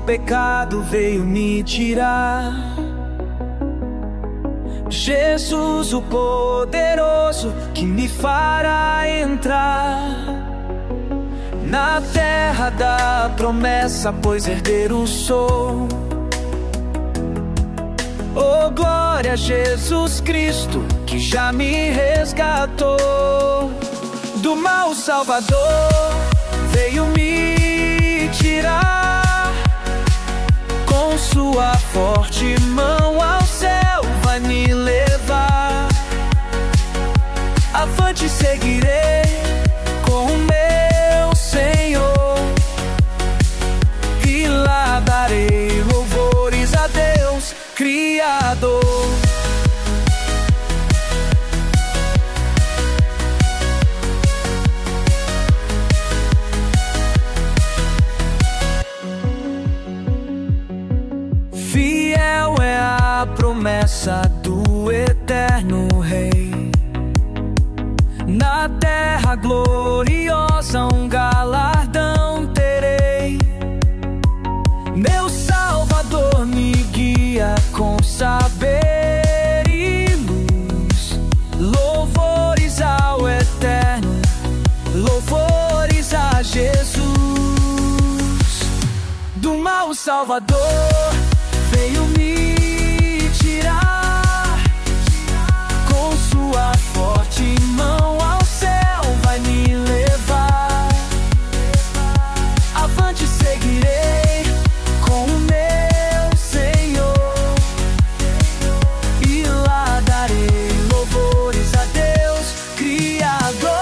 pecado veio me tirar. Jesus, o poderoso, que me fará entrar na terra da promessa, pois herdeiro sou. Oh, glória a Jesus Cristo, que já me resgatou. Do mal Salvador veio me tirar. Com sua forte mão ao céu vai me levar. Avante seguirei com o meu Senhor, e lá darei louvores a Deus Criador. Fiel é a promessa do eterno Rei. Na terra gloriosa um galardão terei. Meu Salvador me guia com saber e luz. Louvores ao eterno, louvores a Jesus. Do mal Salvador veio me tirar. Com sua forte mão ao céu vai me levar. Avante seguirei com o meu Senhor, e lá darei louvores a Deus Criador.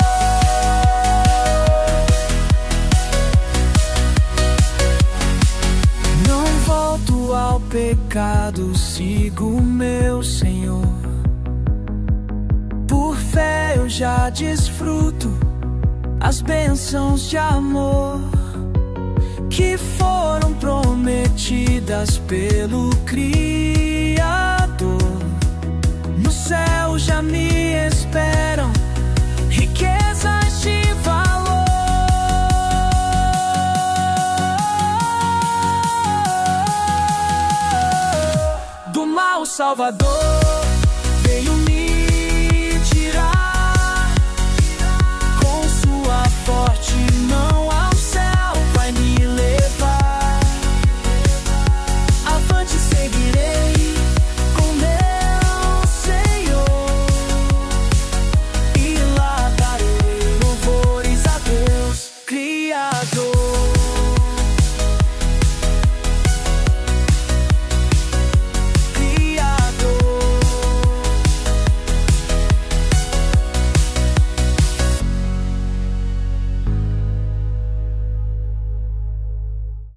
Não volto ao pecado, sigo meu Senhor. Por fé eu já desfruto as bênçãos de amor que foram prometidas pelo Criador. No céu já me esperam riquezas de valor. Do mal Salvador